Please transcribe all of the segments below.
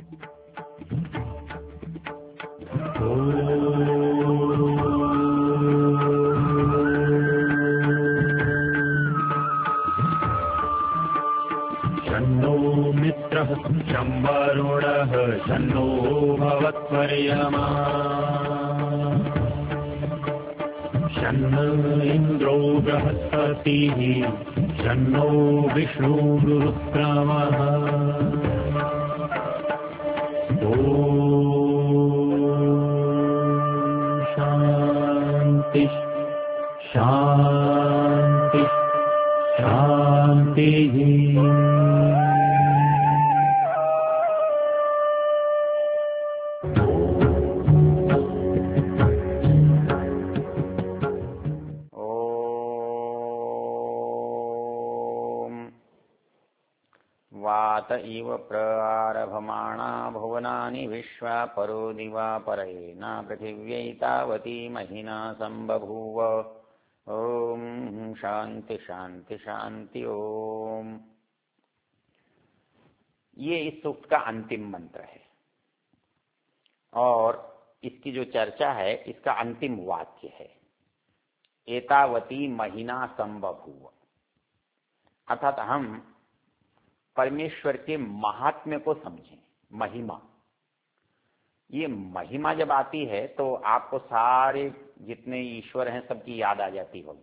शन्नो मित्रः शं वरुणः शन्नो भवत्वर्यमा शन्न इन्द्रो बृहस्पतिः शन्नो विष्णुरुक्रमः ॐ शान्ति शान्ति शान्तिः। वात इव प्रारभमाणा भुवनानि विश्वा परो दिवा परेना पृथिव्यैतावती महिना संबभूव। ओम शांति शांति शांति ओम। ये इस सूक्त का अंतिम मंत्र है और इसकी जो चर्चा है इसका अंतिम वाक्य है एतावती महिना संबभूव। अर्थात हम परमेश्वर के महात्म्य को समझें। महिमा, ये महिमा जब आती है तो आपको सारे जितने ईश्वर हैं सबकी याद आ जाती होगी।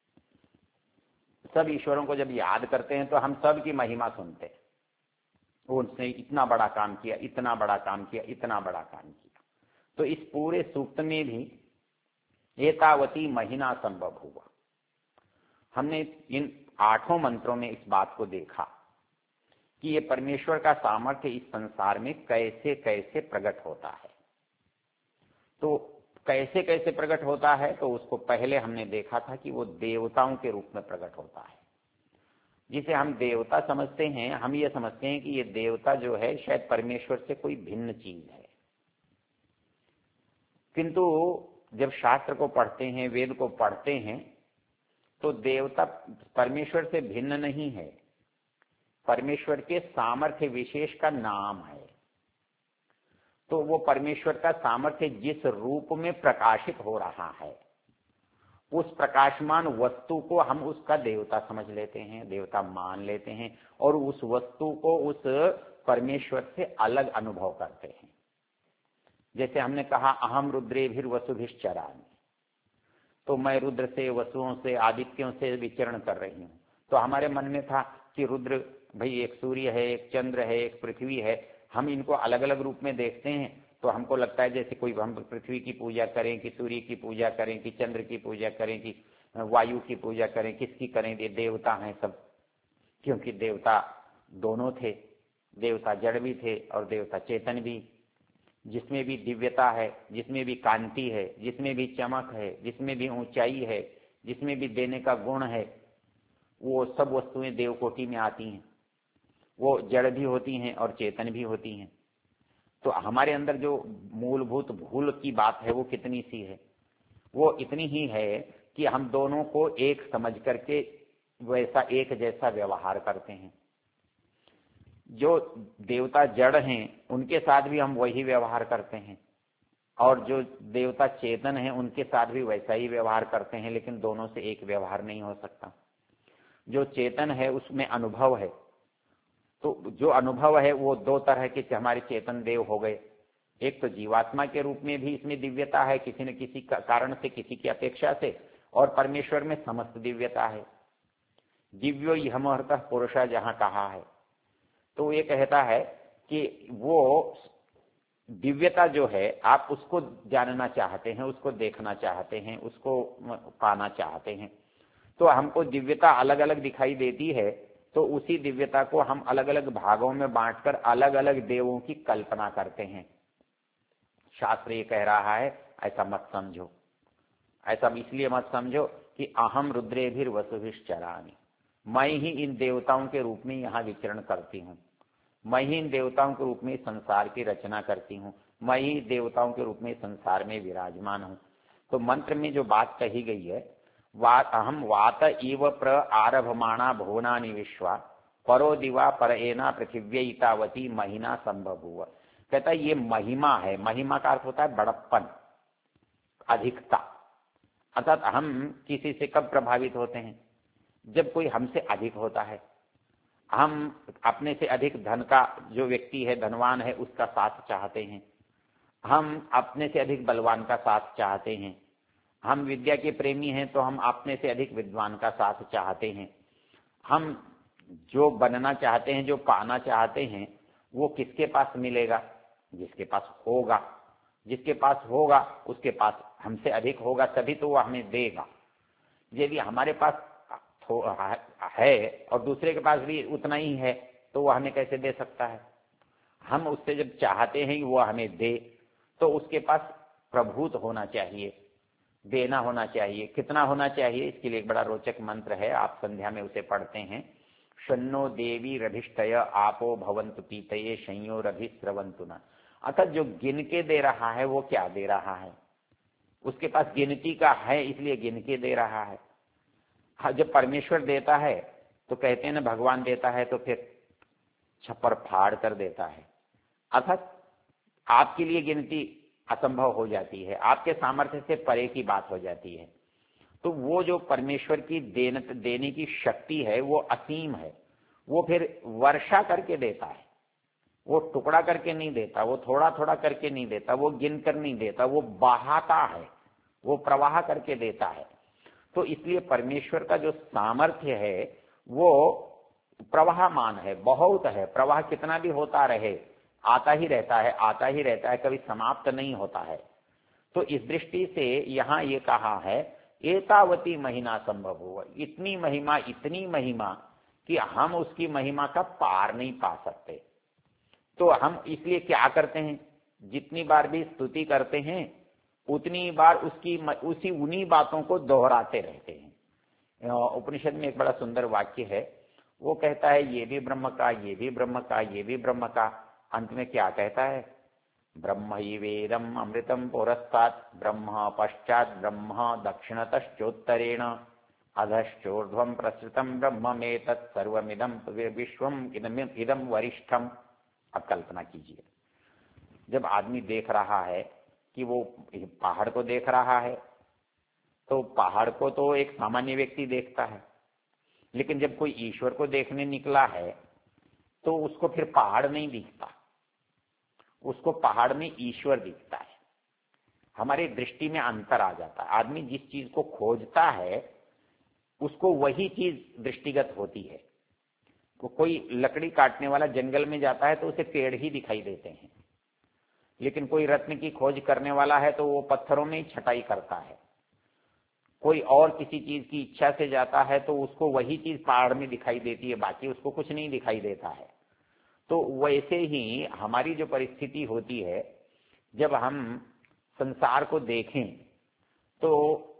सब ईश्वरों को जब याद करते हैं तो हम सब की महिमा सुनते हैं। उसने इतना बड़ा काम किया, इतना बड़ा काम किया, इतना बड़ा काम किया। तो इस पूरे सूक्त में भी एतावती महिना संभव हुआ। हमने इन 8 मंत्रों में इस बात को देखा कि ये परमेश्वर का सामर्थ्य इस संसार में कैसे कैसे प्रकट होता है। तो कैसे कैसे प्रकट होता है, तो उसको पहले हमने देखा था कि वो देवताओं के रूप में प्रकट होता है। जिसे हम देवता समझते हैं, हम ये समझते हैं कि ये देवता जो है शायद परमेश्वर से कोई भिन्न चीज है। किंतु जब शास्त्र को पढ़ते हैं, वेद को पढ़ते हैं, तो देवता परमेश्वर से भिन्न नहीं है, परमेश्वर के सामर्थ्य विशेष का नाम है। तो वो परमेश्वर का सामर्थ्य जिस रूप में प्रकाशित हो रहा है, उस प्रकाशमान वस्तु को हम उसका देवता समझ लेते हैं, देवता मान लेते हैं और उस वस्तु को उस परमेश्वर से अलग अनुभव करते हैं। जैसे हमने कहा अहम रुद्रेभिर वसुभिश्चरामि, तो मैं रुद्र से, वसुओं से, आदित्यों से विचरण कर रही हूं। तो हमारे मन में था कि रुद्र भाई एक सूर्य है, एक चंद्र है, एक पृथ्वी है। हम इनको अलग अलग रूप में देखते हैं तो हमको लगता है जैसे कोई हम पृथ्वी की पूजा करें, कि सूर्य की पूजा करें, कि चंद्र की पूजा करें, कि वायु की पूजा करें, किसकी करें। ये देवता हैं सब, क्योंकि देवता दोनों थे, देवता जड़ भी थे और देवता चेतन भी। जिसमें भी दिव्यता है, जिसमें भी कांति है, जिसमें भी चमक है, जिसमें भी ऊंचाई है, जिसमें भी देने का गुण है, वो सब वस्तुएं देवकोटि में आती हैं। वो जड़ भी होती हैं और चेतन भी होती हैं। तो हमारे अंदर जो मूलभूत भूल की बात है वो कितनी सी है, वो इतनी ही है कि हम दोनों को एक समझ करके वैसा एक जैसा व्यवहार करते हैं। जो देवता जड़ हैं उनके साथ भी हम वही व्यवहार करते हैं और जो देवता चेतन हैं उनके साथ भी वैसा ही व्यवहार करते हैं, लेकिन दोनों से एक व्यवहार नहीं हो सकता। जो चेतन है उसमें अनुभव है, तो जो अनुभव है वो 2 तरह के हमारे चेतन देव हो गए। एक तो जीवात्मा के रूप में भी इसमें दिव्यता है, किसी न किसी कारण से, किसी की अपेक्षा से, और परमेश्वर में समस्त दिव्यता है। दिव्यो यमर्थ पुरुषा जहां कहा है, तो ये कहता है कि वो दिव्यता जो है आप उसको जानना चाहते हैं, उसको देखना चाहते हैं, उसको पाना चाहते हैं। तो हमको दिव्यता अलग अलग दिखाई देती है, तो उसी दिव्यता को हम अलग अलग भागों में बांटकर अलग अलग देवों की कल्पना करते हैं। शास्त्र ये कह रहा है ऐसा मत समझो। ऐसा इसलिए मत समझो कि अहम रुद्रेभिर वसुभिश्चरामि, मैं ही इन देवताओं के रूप में यहाँ विचरण करती हूँ, मैं ही इन देवताओं के रूप में संसार की रचना करती हूँ, मैं ही देवताओं के रूप में संसार में विराजमान हूँ। तो मंत्र में जो बात कही गई है, अहम वात इव प्र आरभमाणा भुवनानि विश्वा परो दिवा परेना पृथिव्यैतावती महिना संभव हुआ। कहता है ये महिमा है। महिमा का अर्थ होता है बड़प्पन, अधिकता। अर्थात हम किसी से कब प्रभावित होते हैं? जब कोई हमसे अधिक होता है। हम अपने से अधिक धन का जो व्यक्ति है, धनवान है, उसका साथ चाहते हैं। हम अपने से अधिक बलवान का साथ चाहते हैं। हम विद्या के प्रेमी हैं तो हम अपने से अधिक विद्वान का साथ चाहते हैं। हम जो बनना चाहते हैं, जो पाना चाहते हैं, वो किसके पास मिलेगा? जिसके पास होगा। जिसके पास होगा उसके पास हमसे अधिक होगा, तभी तो वो हमें देगा। यदि हमारे पास है और दूसरे के पास भी उतना ही है तो वो हमें कैसे दे सकता है? हम उससे जब चाहते हैं वो हमें दे, तो उसके पास प्रभुत्व होना चाहिए, देना होना चाहिए। कितना होना चाहिए? इसके लिए एक बड़ा रोचक मंत्र है, आप संध्या में उसे पढ़ते हैं। शन्नो देवी रभिष्टय आपो भवन्तु पीतये संयो रभिस्रवन्तु न। अर्थात जो गिन के दे रहा है वो क्या दे रहा है? उसके पास गिनती का है, इसलिए गिन के दे रहा है। हाँ, जब परमेश्वर देता है तो कहते हैं ना, भगवान देता है तो फिर छप्पर फाड़ कर देता है। अर्थात आपके लिए गिनती असंभव हो जाती है, आपके सामर्थ्य से परे की बात हो जाती है। तो वो जो परमेश्वर की देने की शक्ति है वो असीम है। वो फिर वर्षा करके देता है, वो टुकड़ा करके नहीं देता, वो थोड़ा थोड़ा करके नहीं देता, वो गिन कर नहीं देता, वो बहाता है, वो प्रवाह करके देता है। तो इसलिए परमेश्वर का जो सामर्थ्य है वो प्रवाहमान है, बहुत है। प्रवाह कितना भी होता रहे, आता ही रहता है, आता ही रहता है, कभी समाप्त नहीं होता है। तो इस दृष्टि से यहां ये कहा है एतावती महिमा संभव हुआ, इतनी महिमा कि हम उसकी महिमा का पार नहीं पा सकते। तो हम इसलिए क्या करते हैं? जितनी बार भी स्तुति करते हैं उतनी बार उन्हीं बातों को दोहराते रहते हैं। उपनिषद में एक बड़ा सुंदर वाक्य है, वो कहता है ये भी ब्रह्म का, ये भी ब्रह्म का, ये भी ब्रह्म का। अंत में क्या कहता है? ब्रह्म ही वेदम अमृतम पुरस्तात् ब्रह्म पश्चात ब्रह्म दक्षिणतश्चोत्तरेण अधश्चोर्ध्वं प्रसृतम ब्रह्म में तत्सर्वमिदं विश्वम इदम वरिष्ठम। अब कल्पना कीजिए, जब आदमी देख रहा है कि वो पहाड़ को देख रहा है, तो पहाड़ को तो एक सामान्य व्यक्ति देखता है, लेकिन जब कोई ईश्वर को देखने निकला है तो उसको फिर पहाड़ नहीं दिखता, उसको पहाड़ में ईश्वर दिखता है। हमारी दृष्टि में अंतर आ जाता है। आदमी जिस चीज को खोजता है उसको वही चीज दृष्टिगत होती है। कोई लकड़ी काटने वाला जंगल में जाता है तो उसे पेड़ ही दिखाई देते हैं, लेकिन कोई रत्न की खोज करने वाला है तो वो पत्थरों में ही छटाई करता है। कोई और किसी चीज की इच्छा से जाता है तो उसको वही चीज पहाड़ में दिखाई देती है, बाकी उसको कुछ नहीं दिखाई देता है। तो वैसे ही हमारी जो परिस्थिति होती है, जब हम संसार को देखें तो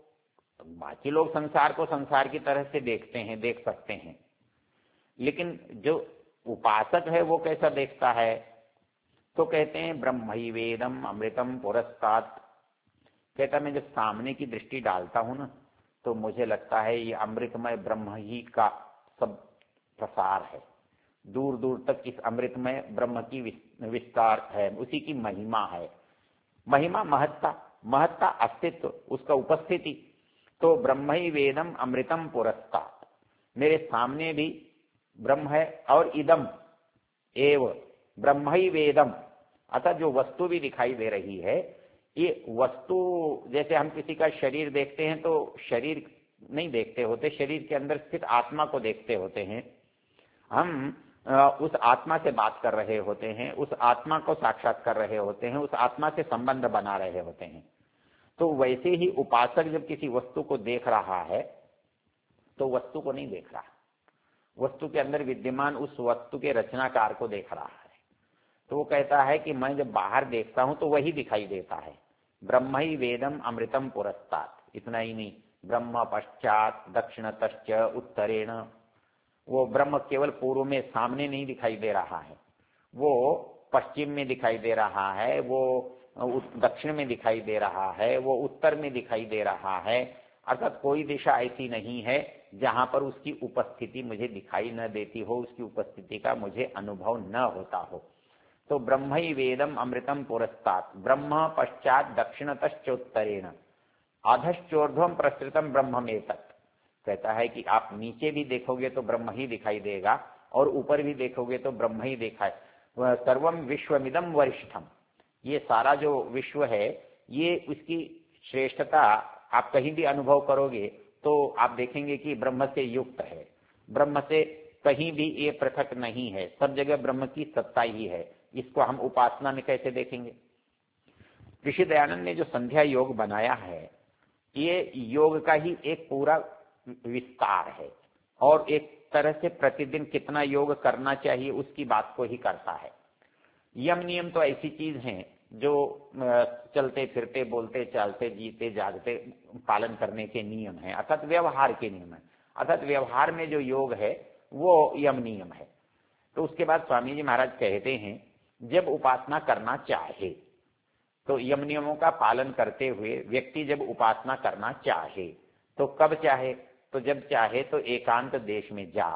बाकी लोग संसार को संसार की तरह से देखते हैं, देख सकते हैं, लेकिन जो उपासक है वो कैसा देखता है? तो कहते हैं ब्रह्म ही वेदम अमृतम पुरस्तात्। कहता मैं जब सामने की दृष्टि डालता हूं ना तो मुझे लगता है ये अमृतमय ब्रह्म ही का सब प्रसार है। दूर दूर तक इस अमृतमय ब्रह्म की विस्तार है, उसी की महिमा है। महिमा महत्ता, महत्ता अस्तित्व, उसका उपस्थिति। तो ब्रह्म ही वेदम अमृतम पुरस्तात्, मेरे सामने भी ब्रह्म है और इदम एव ब्रह्म ही वेदम। अतः जो वस्तु भी दिखाई दे रही है, ये वस्तु जैसे हम किसी का शरीर देखते हैं तो शरीर नहीं देखते होते, शरीर के अंदर स्थित आत्मा को देखते होते हैं। हम उस आत्मा से बात कर रहे होते हैं, उस आत्मा को साक्षात कर रहे होते हैं, उस आत्मा से संबंध बना रहे होते हैं। तो वैसे ही उपासक जब किसी वस्तु को देख रहा है तो वस्तु को नहीं देख रहा, वस्तु के अंदर विद्यमान उस वस्तु के रचनाकार को देख रहा है। तो वो कहता है कि मैं जब बाहर देखता हूं तो वही दिखाई देता है। ब्रह्म ही वेदम अमृतम पुरस्तात्। इतना ही नहीं, ब्रह्म पश्चात दक्षिणतश्च उत्तरेण। वो ब्रह्म केवल पूर्व में सामने नहीं दिखाई दे रहा है, वो पश्चिम में दिखाई दे रहा है, वो दक्षिण में दिखाई दे रहा है, वो उत्तर में दिखाई दे रहा है। अर्थात कोई दिशा ऐसी नहीं है जहां पर उसकी उपस्थिति मुझे दिखाई न देती हो, उसकी उपस्थिति का मुझे अनुभव न होता हो। तो ब्रह्म ही वेदम अमृतम पुरस्तात् ब्रह्म पश्चात दक्षिणतश्चोत्तरेण अधश्चोर्ध्वम प्रसृतम ब्रह्म में तत्। कहता है कि आप नीचे भी देखोगे तो ब्रह्म ही दिखाई देगा और ऊपर भी देखोगे तो ब्रह्म ही दिखाई। सर्वम विश्वमिदम वरिष्ठम, ये सारा जो विश्व है ये उसकी श्रेष्ठता आप कहीं भी अनुभव करोगे तो आप देखेंगे कि ब्रह्म से युक्त है, ब्रह्म से कहीं भी ये पृथक नहीं है, सब जगह ब्रह्म की सत्ता ही है। इसको हम उपासना में कैसे देखेंगे? ऋषि दयानंद ने जो संध्या योग बनाया है ये योग का ही एक पूरा विस्तार है और एक तरह से प्रतिदिन कितना योग करना चाहिए उसकी बात को ही करता है। यम नियम तो ऐसी चीज है जो चलते फिरते बोलते चालते जीते जागते पालन करने के नियम है, अर्थात व्यवहार के नियम है। अर्थात व्यवहार में जो योग है वो यम नियम है। तो उसके बाद स्वामी जी महाराज कहते हैं जब उपासना करना चाहे तो यम नियमों का पालन करते हुए व्यक्ति जब उपासना करना चाहे तो कब चाहे? तो जब चाहे तो एकांत देश में जा,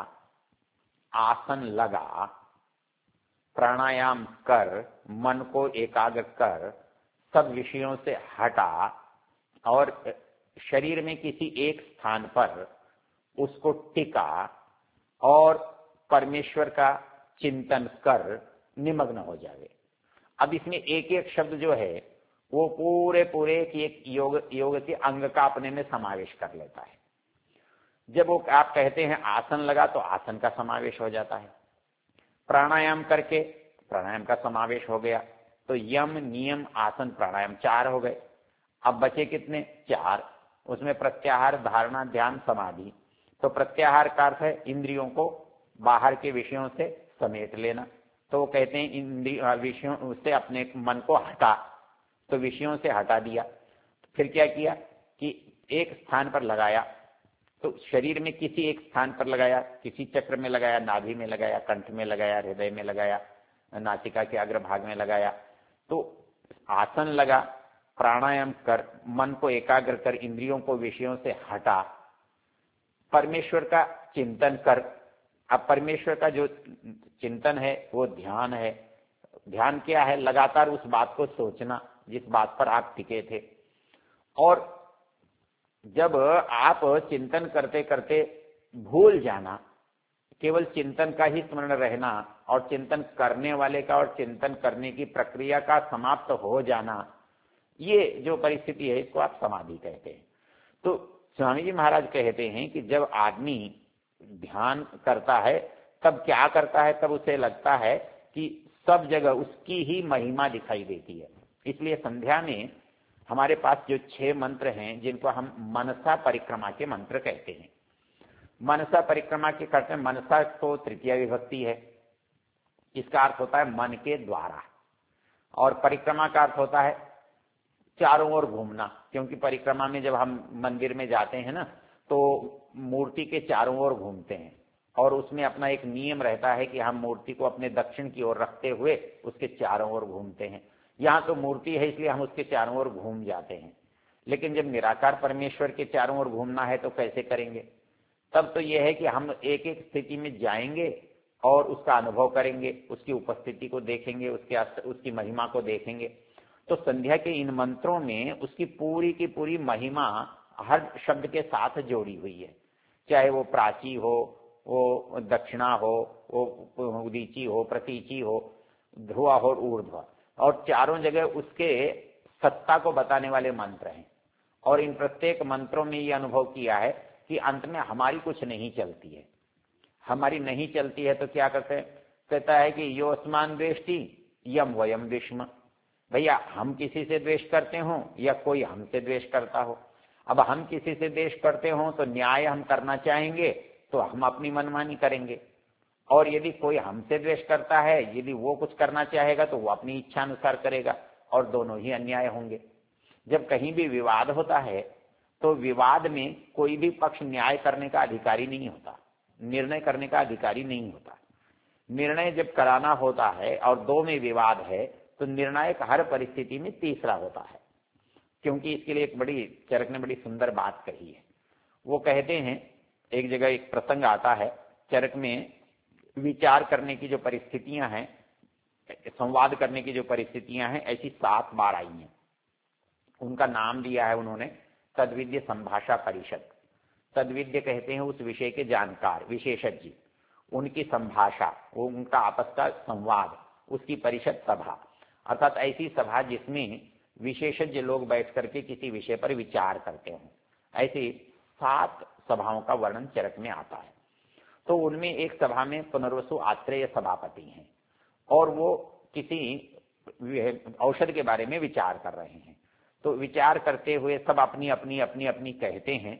आसन लगा, प्राणायाम कर, मन को एकाग्र कर, सब विषयों से हटा और शरीर में किसी एक स्थान पर उसको टिका और परमेश्वर का चिंतन कर निमग्न हो जावे। अब इसमें एक एक शब्द जो है वो पूरे एक योग के अंग का अपने में समावेश कर लेता है। जब वो आप कहते हैं आसन लगा तो आसन का समावेश हो जाता है, प्राणायाम करके प्राणायाम का समावेश हो गया, तो यम नियम आसन प्राणायाम 4 हो गए। अब बचे कितने? 4। उसमें प्रत्याहार, धारणा, ध्यान, समाधि। तो प्रत्याहार का अर्थ है इंद्रियों को बाहर के विषयों से समेट लेना। तो वो कहते हैं इंद्रिय विषयों से अपने मन को हटा, तो विषयों से हटा दिया। फिर क्या किया कि एक स्थान पर लगाया, तो शरीर में किसी एक स्थान पर लगाया, किसी चक्र में लगाया, नाभि में लगाया, कंठ में लगाया, हृदय में लगाया, नासिका के अग्रभाग में लगाया। तो आसन लगा, प्राणायाम कर, मन को एकाग्र कर, इंद्रियों को विषयों से हटा, परमेश्वर का चिंतन कर। अब परमेश्वर का जो चिंतन है वो ध्यान है। ध्यान क्या है? लगातार उस बात को सोचना जिस बात पर आप टिके थे। और जब आप चिंतन करते करते भूल जाना, केवल चिंतन का ही स्मरण रहना और चिंतन करने वाले का और चिंतन करने की प्रक्रिया का समाप्त हो जाना, ये जो परिस्थिति है इसको आप समाधि कहते हैं। तो स्वामी जी महाराज कहते हैं कि जब आदमी ध्यान करता है तब क्या करता है? तब उसे लगता है कि सब जगह उसकी ही महिमा दिखाई देती है। इसलिए संध्या में हमारे पास जो 6 मंत्र हैं जिनको हम मनसा परिक्रमा के मंत्र कहते हैं। मनसा परिक्रमा के करते हैं, मनसा तो तृतीय विभक्ति है, इसका अर्थ होता है मन के द्वारा, और परिक्रमा का अर्थ होता है चारों ओर घूमना। क्योंकि परिक्रमा में जब हम मंदिर में जाते हैं ना तो मूर्ति के चारों ओर घूमते हैं और उसमें अपना एक नियम रहता है कि हम मूर्ति को अपने दक्षिण की ओर रखते हुए उसके चारों ओर घूमते हैं। यहाँ तो मूर्ति है इसलिए हम उसके चारों ओर घूम जाते हैं, लेकिन जब निराकार परमेश्वर के चारों ओर घूमना है तो कैसे करेंगे? तब तो यह है कि हम एक एक स्थिति में जाएंगे और उसका अनुभव करेंगे, उसकी उपस्थिति को देखेंगे, उसकी महिमा को देखेंगे। तो संध्या के इन मंत्रों में उसकी पूरी की पूरी महिमा हर शब्द के साथ जोड़ी हुई है, चाहे वो प्राची हो, वो दक्षिणा हो, वो उदीची हो, प्रतीची हो, ध्रुवा हो, ऊर्ध्व, और चारों जगह उसके सत्ता को बताने वाले मंत्र हैं। और इन प्रत्येक मंत्रों में ये अनुभव किया है कि अंत में हमारी कुछ नहीं चलती है। हमारी नहीं चलती है तो क्या करते हैं? कहता है कि योस्मान द्वेष्टि यम वयम द्विष्म। भैया हम किसी से द्वेष करते हो या कोई हमसे द्वेष करता हो। अब हम किसी से द्वेष करते हो तो न्याय हम करना चाहेंगे तो हम अपनी मनमानी करेंगे, और यदि कोई हमसे द्वेष करता है, यदि वो कुछ करना चाहेगा तो वो अपनी इच्छा अनुसार करेगा, और दोनों ही अन्याय होंगे। जब कहीं भी विवाद होता है तो विवाद में कोई भी पक्ष न्याय करने का अधिकारी नहीं होता, निर्णय करने का अधिकारी नहीं होता। निर्णय जब कराना होता है और दो में विवाद है तो निर्णायक हर परिस्थिति में तीसरा होता है। क्योंकि इसके लिए चरक ने बड़ी सुंदर बात कही है। वो कहते हैं, एक जगह एक प्रसंग आता है चरक में, विचार करने की जो परिस्थितियां हैं संवाद करने की जो परिस्थितियां हैं ऐसी 7 बार आई हैं। उनका नाम दिया है उन्होंने तद्विद्य संभाषा परिषद। तद्विद्य कहते हैं उस विषय के जानकार, विशेषज्ञ, उनकी संभाषा, वो उनका आपस का संवाद, उसकी परिषद सभा, अर्थात ऐसी सभा जिसमें विशेषज्ञ लोग बैठ करके किसी विषय पर विचार करते हैं। ऐसी 7 सभाओं का वर्णन चरक में आता है। तो उनमें एक सभा में पुनर्वसु आत्रेय सभापति हैं और वो किसी औषध के बारे में विचार कर रहे हैं। तो विचार करते हुए सब अपनी अपनी अपनी अपनी कहते हैं।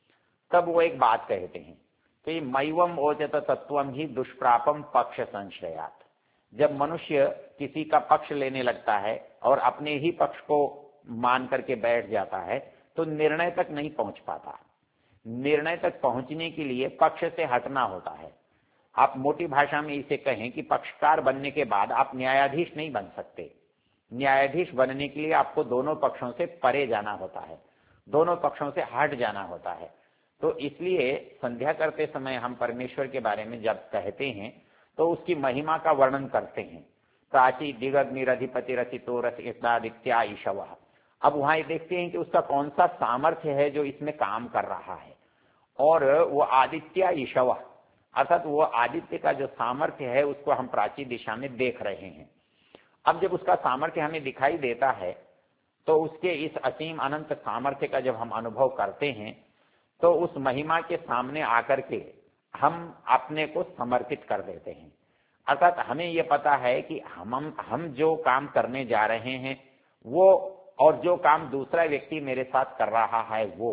तब वो एक बात कहते हैं कि मैवम ओचत तत्वम ही दुष्प्रापम पक्ष संशयात। जब मनुष्य किसी का पक्ष लेने लगता है और अपने ही पक्ष को मान करके बैठ जाता है तो निर्णय तक नहीं पहुंच पाता। निर्णय तक पहुंचने के लिए पक्ष से हटना होता है। आप मोटी भाषा में इसे कहें कि पक्षकार बनने के बाद आप न्यायाधीश नहीं बन सकते। न्यायाधीश बनने के लिए आपको दोनों पक्षों से परे जाना होता है, दोनों पक्षों से हट जाना होता है। तो इसलिए संध्या करते समय हम परमेश्वर के बारे में जब कहते हैं तो उसकी महिमा का वर्णन करते हैं। प्राची दिग्निरधिपति रचितो रसितादित्या ईशव। अब वहां देखते हैं कि उसका कौन सा सामर्थ्य है जो इसमें काम कर रहा है, और वो आदित्य ईशव अर्थात वो आदित्य का जो सामर्थ्य है उसको हम प्राची दिशा में देख रहे हैं। अब जब उसका सामर्थ्य हमें दिखाई देता है तो उसके इस असीम अनंत सामर्थ्य का जब हम अनुभव करते हैं तो उस महिमा के सामने आकर के हम अपने को समर्पित कर देते हैं। अर्थात हमें ये पता है कि हम जो काम करने जा रहे हैं वो, और जो काम दूसरा व्यक्ति मेरे साथ कर रहा है वो,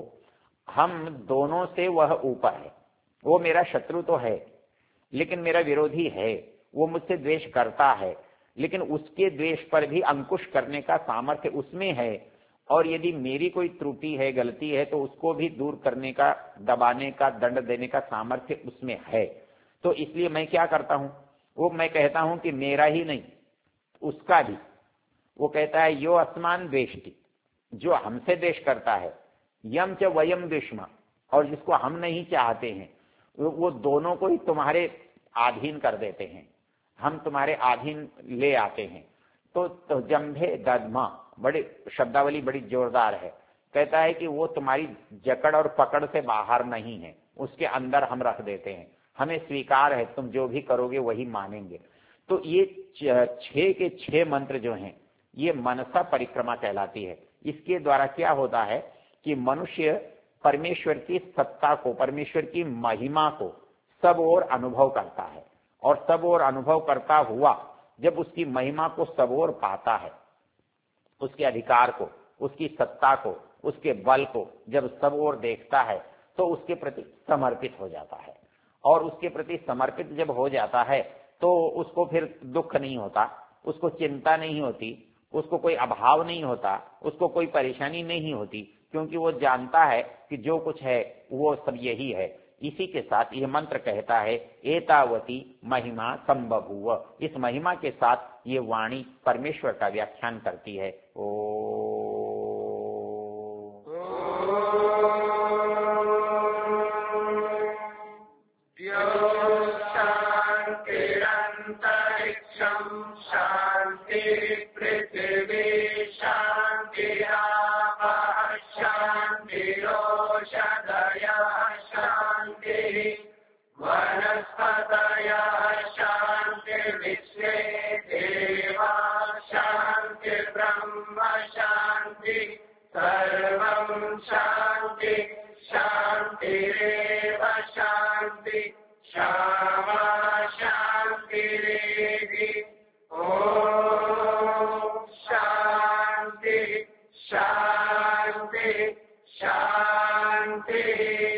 हम दोनों से वह ऊपर है। वो मेरा शत्रु तो है लेकिन मेरा विरोधी है, वो मुझसे द्वेष करता है लेकिन उसके द्वेष पर भी अंकुश करने का सामर्थ्य उसमें है, और यदि मेरी कोई त्रुटि है, गलती है तो उसको भी दूर करने का, दबाने का, दंड देने का सामर्थ्य उसमें है। तो इसलिए मैं क्या करता हूं, वो मैं कहता हूं कि मेरा ही नहीं उसका भी। वो कहता है यो अस्मान द्वेष्टि, जो हमसे द्वेष करता है, यम च वयम द्वेष्मा, और जिसको हम नहीं चाहते हैं वो दोनों को ही तुम्हारे अधीन कर देते हैं, हम तुम्हारे अधीन ले आते हैं। तो जंभे दद्मा, बड़ी शब्दावली बड़ी जोरदार है। कहता है कि वो तुम्हारी जकड़ और पकड़ से बाहर नहीं है, उसके अंदर हम रख देते हैं, हमें स्वीकार है, तुम जो भी करोगे वही मानेंगे। तो ये 6 के 6 मंत्र जो हैं ये मनसा परिक्रमा कहलाती है। इसके द्वारा क्या होता है कि मनुष्य परमेश्वर की सत्ता को, परमेश्वर की महिमा को सब ओर अनुभव करता है, और सब ओर अनुभव करता हुआ जब उसकी महिमा को सब ओर पाता है, उसके अधिकार को, उसकी सत्ता को, उसके बल को जब सब ओर देखता है तो उसके प्रति समर्पित हो जाता है। और उसके प्रति समर्पित जब हो जाता है तो उसको फिर दुख नहीं होता, उसको चिंता नहीं होती, उसको कोई अभाव नहीं होता, उसको कोई परेशानी नहीं होती, क्योंकि वो जानता है कि जो कुछ है वो सब यही है। इसी के साथ यह मंत्र कहता है एतावती महिमा संबभूव। इस महिमा के साथ ये वाणी परमेश्वर का व्याख्यान करती है। शांति पृथ्वी शांति वनस्पतयः शांति विश्वे देवा शांति ब्रह्म शांति सर्वं शांति शांतिरेव शांति क्षमा शांतिरेधि। ओम शांति शांति शांति।